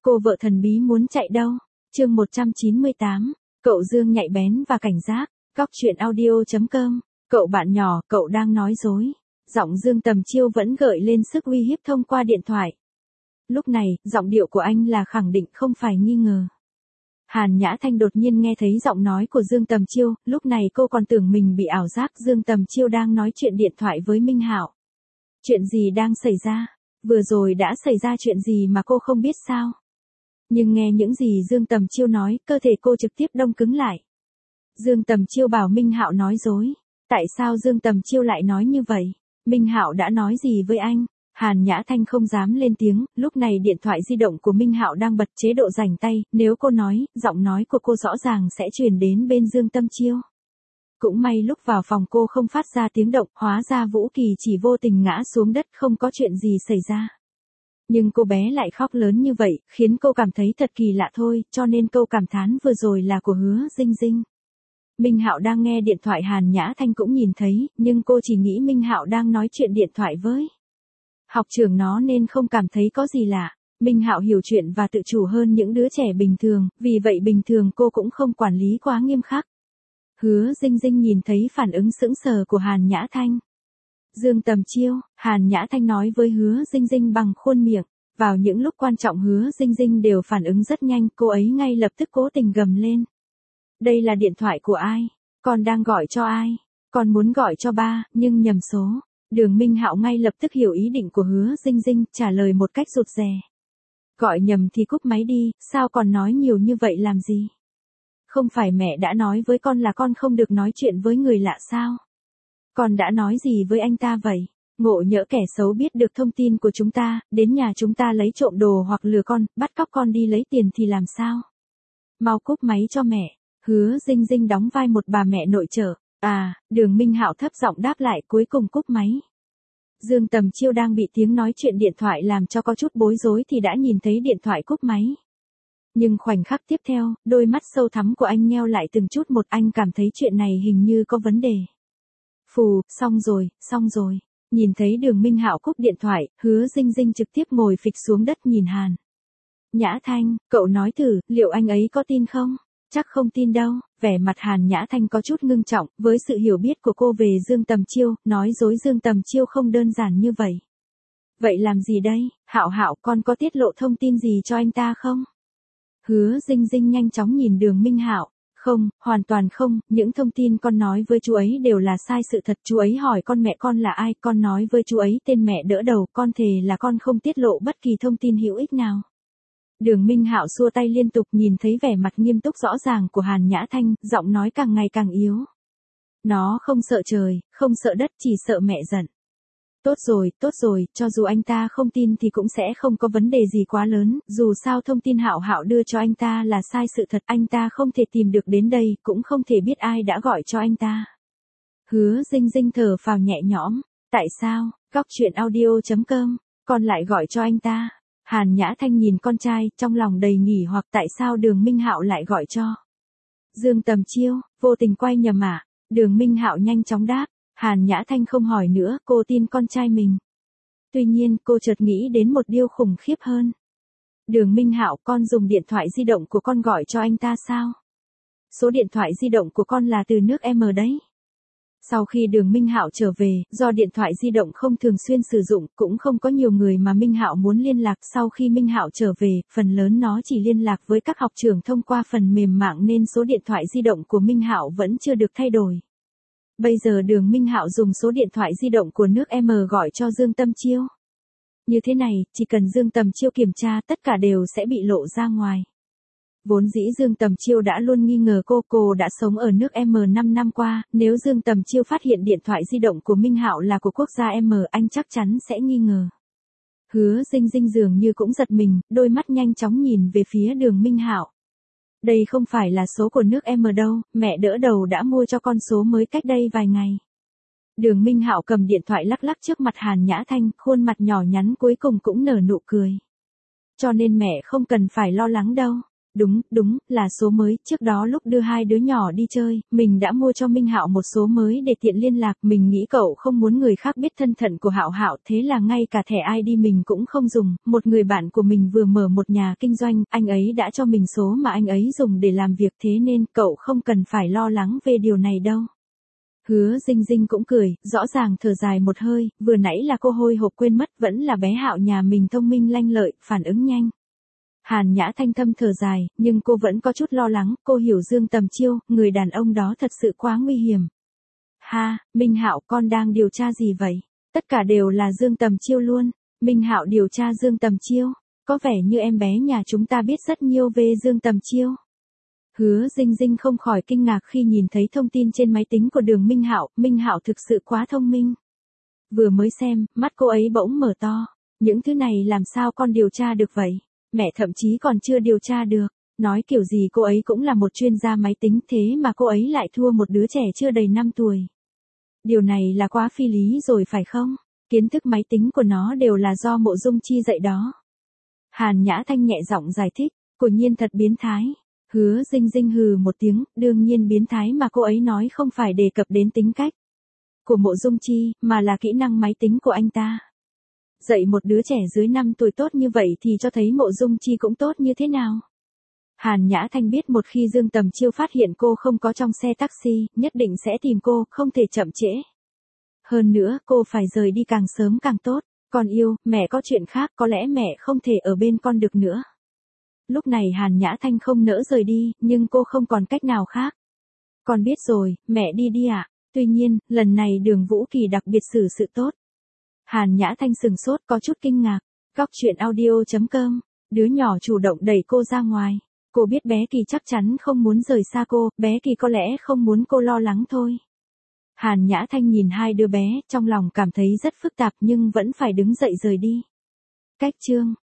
Cô vợ thần bí muốn chạy đâu? Chương 198, cậu Dương nhạy bén và cảnh giác. Cóc truyện audio.com. Cậu bạn nhỏ, cậu đang nói dối. Giọng Dương Tầm Chiêu vẫn gợi lên sức uy hiếp thông qua điện thoại. Lúc này, giọng điệu của anh là khẳng định không phải nghi ngờ. Hàn Nhã Thanh đột nhiên nghe thấy giọng nói của Dương Tầm Chiêu, lúc này cô còn tưởng mình bị ảo giác. Dương Tầm Chiêu đang nói chuyện điện thoại với Minh Hạo. Chuyện gì đang xảy ra? Vừa rồi đã xảy ra chuyện gì mà cô không biết sao? Nhưng nghe những gì Dương Tầm Chiêu nói, cơ thể cô trực tiếp đông cứng lại. Dương Tầm Chiêu bảo Minh Hạo nói dối. Tại sao Dương Tầm Chiêu lại nói như vậy? Minh Hạo đã nói gì với anh? Hàn Nhã Thanh không dám lên tiếng, lúc này điện thoại di động của Minh Hạo đang bật chế độ rảnh tay, nếu cô nói, giọng nói của cô rõ ràng sẽ truyền đến bên Dương Tầm Chiêu. Cũng may lúc vào phòng cô không phát ra tiếng động, hóa ra Vũ Kỳ chỉ vô tình ngã xuống đất, không có chuyện gì xảy ra. Nhưng cô bé lại khóc lớn như vậy, khiến cô cảm thấy thật kỳ lạ thôi, cho nên câu cảm thán vừa rồi là của Hứa Dinh Dinh. Minh Hạo đang nghe điện thoại, Hàn Nhã Thanh cũng nhìn thấy, nhưng cô chỉ nghĩ Minh Hạo đang nói chuyện điện thoại với học trưởng nó nên không cảm thấy có gì lạ. Minh Hạo hiểu chuyện và tự chủ hơn những đứa trẻ bình thường, vì vậy bình thường cô cũng không quản lý quá nghiêm khắc. Hứa Dinh Dinh nhìn thấy phản ứng sững sờ của Hàn Nhã Thanh. Dương Tầm Chiêu, Hàn Nhã Thanh nói với Hứa Dinh Dinh bằng khuôn miệng. Vào những lúc quan trọng Hứa Dinh Dinh đều phản ứng rất nhanh, cô ấy ngay lập tức cố tình gầm lên. Đây là điện thoại của ai? Con đang gọi cho ai? Con muốn gọi cho ba, nhưng nhầm số. Đường Minh Hạo ngay lập tức hiểu ý định của Hứa Dinh Dinh, trả lời một cách rụt rè. Gọi nhầm thì cúp máy đi, sao còn nói nhiều như vậy làm gì? Không phải mẹ đã nói với con là con không được nói chuyện với người lạ sao? Con đã nói gì với anh ta vậy? Ngộ nhỡ kẻ xấu biết được thông tin của chúng ta, đến nhà chúng ta lấy trộm đồ hoặc lừa con, bắt cóc con đi lấy tiền thì làm sao? Mau cúp máy cho mẹ. Hứa Dinh Dinh đóng vai một bà mẹ nội trợ. Đường Minh Hạo thấp giọng đáp lại, cuối cùng cúp máy. Dương Tầm Chiêu đang bị tiếng nói chuyện điện thoại làm cho có chút bối rối thì đã nhìn thấy điện thoại cúp máy. Nhưng khoảnh khắc tiếp theo, đôi mắt sâu thẳm của anh nheo lại từng chút một, anh cảm thấy chuyện này hình như có vấn đề. Phù, xong rồi. Nhìn thấy Đường Minh Hạo cúp điện thoại, Hứa Dinh Dinh trực tiếp ngồi phịch xuống đất nhìn Hàn Nhã Thanh, cậu nói thử, liệu anh ấy có tin không? Chắc không tin đâu. Vẻ mặt Hàn Nhã Thanh có chút ngưng trọng, với sự hiểu biết của cô về Dương Tầm Chiêu, nói dối Dương Tầm Chiêu không đơn giản như vậy. Vậy làm gì đây? Hạo, con có tiết lộ thông tin gì cho anh ta không? Hứa Dinh Dinh nhanh chóng nhìn Đường Minh Hạo. Không, hoàn toàn không, những thông tin con nói với chú ấy đều là sai sự thật. Chú ấy hỏi con mẹ con là ai, con nói với chú ấy tên mẹ đỡ đầu, con thề là con không tiết lộ bất kỳ thông tin hữu ích nào. Đường Minh Hạo xua tay liên tục, nhìn thấy vẻ mặt nghiêm túc rõ ràng của Hàn Nhã Thanh, giọng nói càng ngày càng yếu. Nó không sợ trời, không sợ đất, chỉ sợ mẹ giận. Tốt rồi, cho dù anh ta không tin thì cũng sẽ không có vấn đề gì quá lớn, dù sao thông tin Hạo đưa cho anh ta là sai sự thật, anh ta không thể tìm được đến đây, cũng không thể biết ai đã gọi cho anh ta. Hứa Dinh Dinh thở phào nhẹ nhõm. Tại sao? Cóc truyện audio.com, con lại gọi cho anh ta. Hàn Nhã Thanh nhìn con trai, trong lòng đầy nghỉ hoặc tại sao Đường Minh Hạo lại gọi cho Dương Tầm Chiêu, vô tình quay nhầm à? Đường Minh Hạo nhanh chóng đáp. Hàn Nhã Thanh không hỏi nữa, cô tin con trai mình. Tuy nhiên, cô chợt nghĩ đến một điều khủng khiếp hơn. Đường Minh Hạo, con dùng điện thoại di động của con gọi cho anh ta sao? Số điện thoại di động của con là từ nước M đấy. Sau khi Đường Minh Hạo trở về, do điện thoại di động không thường xuyên sử dụng, cũng không có nhiều người mà Minh Hạo muốn liên lạc. Sau khi Minh Hạo trở về, phần lớn nó chỉ liên lạc với các học trưởng thông qua phần mềm mạng nên số điện thoại di động của Minh Hạo vẫn chưa được thay đổi. Bây giờ Đường Minh Hạo dùng số điện thoại di động của nước M gọi cho Dương Tầm Chiêu. Như thế này, chỉ cần Dương Tầm Chiêu kiểm tra, tất cả đều sẽ bị lộ ra ngoài. Vốn dĩ Dương Tầm Chiêu đã luôn nghi ngờ cô đã sống ở nước M 5 năm qua, nếu Dương Tầm Chiêu phát hiện điện thoại di động của Minh Hạo là của quốc gia M, anh chắc chắn sẽ nghi ngờ. Hứa Dinh Dinh dường như cũng giật mình, đôi mắt nhanh chóng nhìn về phía Đường Minh Hạo. Đây không phải là số của nước M đâu, mẹ đỡ đầu đã mua cho con số mới cách đây vài ngày. Đường Minh Hạo cầm điện thoại lắc lắc trước mặt Hàn Nhã Thanh, khuôn mặt nhỏ nhắn cuối cùng cũng nở nụ cười. Cho nên mẹ không cần phải lo lắng đâu. Đúng, là số mới, trước đó lúc đưa hai đứa nhỏ đi chơi, mình đã mua cho Minh Hạo một số mới để tiện liên lạc, mình nghĩ cậu không muốn người khác biết thân phận của Hạo Hạo, thế là ngay cả thẻ ID mình cũng không dùng, một người bạn của mình vừa mở một nhà kinh doanh, anh ấy đã cho mình số mà anh ấy dùng để làm việc, thế nên cậu không cần phải lo lắng về điều này đâu. Hứa Dinh Dinh cũng cười, rõ ràng thở dài một hơi, vừa nãy là cô hôi hộp quên mất, vẫn là bé Hạo nhà mình thông minh lanh lợi, phản ứng nhanh. Hàn Nhã Thanh thâm thở dài, nhưng cô vẫn có chút lo lắng, cô hiểu Dương Tầm Chiêu, người đàn ông đó thật sự quá nguy hiểm. Ha, Minh Hạo, con đang điều tra gì vậy? Tất cả đều là Dương Tầm Chiêu luôn. Minh Hạo điều tra Dương Tầm Chiêu, có vẻ như em bé nhà chúng ta biết rất nhiều về Dương Tầm Chiêu. Hứa Dinh Dinh không khỏi kinh ngạc khi nhìn thấy thông tin trên máy tính của Đường Minh Hạo thực sự quá thông minh. Vừa mới xem, mắt cô ấy bỗng mở to, những thứ này làm sao con điều tra được vậy? Mẹ thậm chí còn chưa điều tra được, nói kiểu gì cô ấy cũng là một chuyên gia máy tính, thế mà cô ấy lại thua một đứa trẻ chưa đầy 5 tuổi. Điều này là quá phi lý rồi phải không? Kiến thức máy tính của nó đều là do Mộ Dung Chi dạy đó. Hàn Nhã Thanh nhẹ giọng giải thích, quả nhiên thật biến thái. Hứa Dinh Dinh hừ một tiếng, đương nhiên biến thái mà cô ấy nói không phải đề cập đến tính cách của Mộ Dung Chi, mà là kỹ năng máy tính của anh ta. Dạy một đứa trẻ dưới 5 tuổi tốt như vậy thì cho thấy Mộ Dung Chi cũng tốt như thế nào. Hàn Nhã Thanh biết một khi Dương Tầm Chiêu phát hiện cô không có trong xe taxi, nhất định sẽ tìm cô, không thể chậm trễ. Hơn nữa, cô phải rời đi càng sớm càng tốt. Con yêu, mẹ có chuyện khác, có lẽ mẹ không thể ở bên con được nữa. Lúc này Hàn Nhã Thanh không nỡ rời đi, nhưng cô không còn cách nào khác. Con biết rồi, mẹ đi đi ạ. Tuy nhiên, lần này Đường Vũ Kỳ đặc biệt xử sự tốt. Hàn Nhã Thanh sừng sốt có chút kinh ngạc. Góc truyện audio.com, đứa nhỏ chủ động đẩy cô ra ngoài. Cô biết bé Kỳ chắc chắn không muốn rời xa cô, bé Kỳ có lẽ không muốn cô lo lắng thôi. Hàn Nhã Thanh nhìn hai đứa bé, trong lòng cảm thấy rất phức tạp nhưng vẫn phải đứng dậy rời đi. Cách chương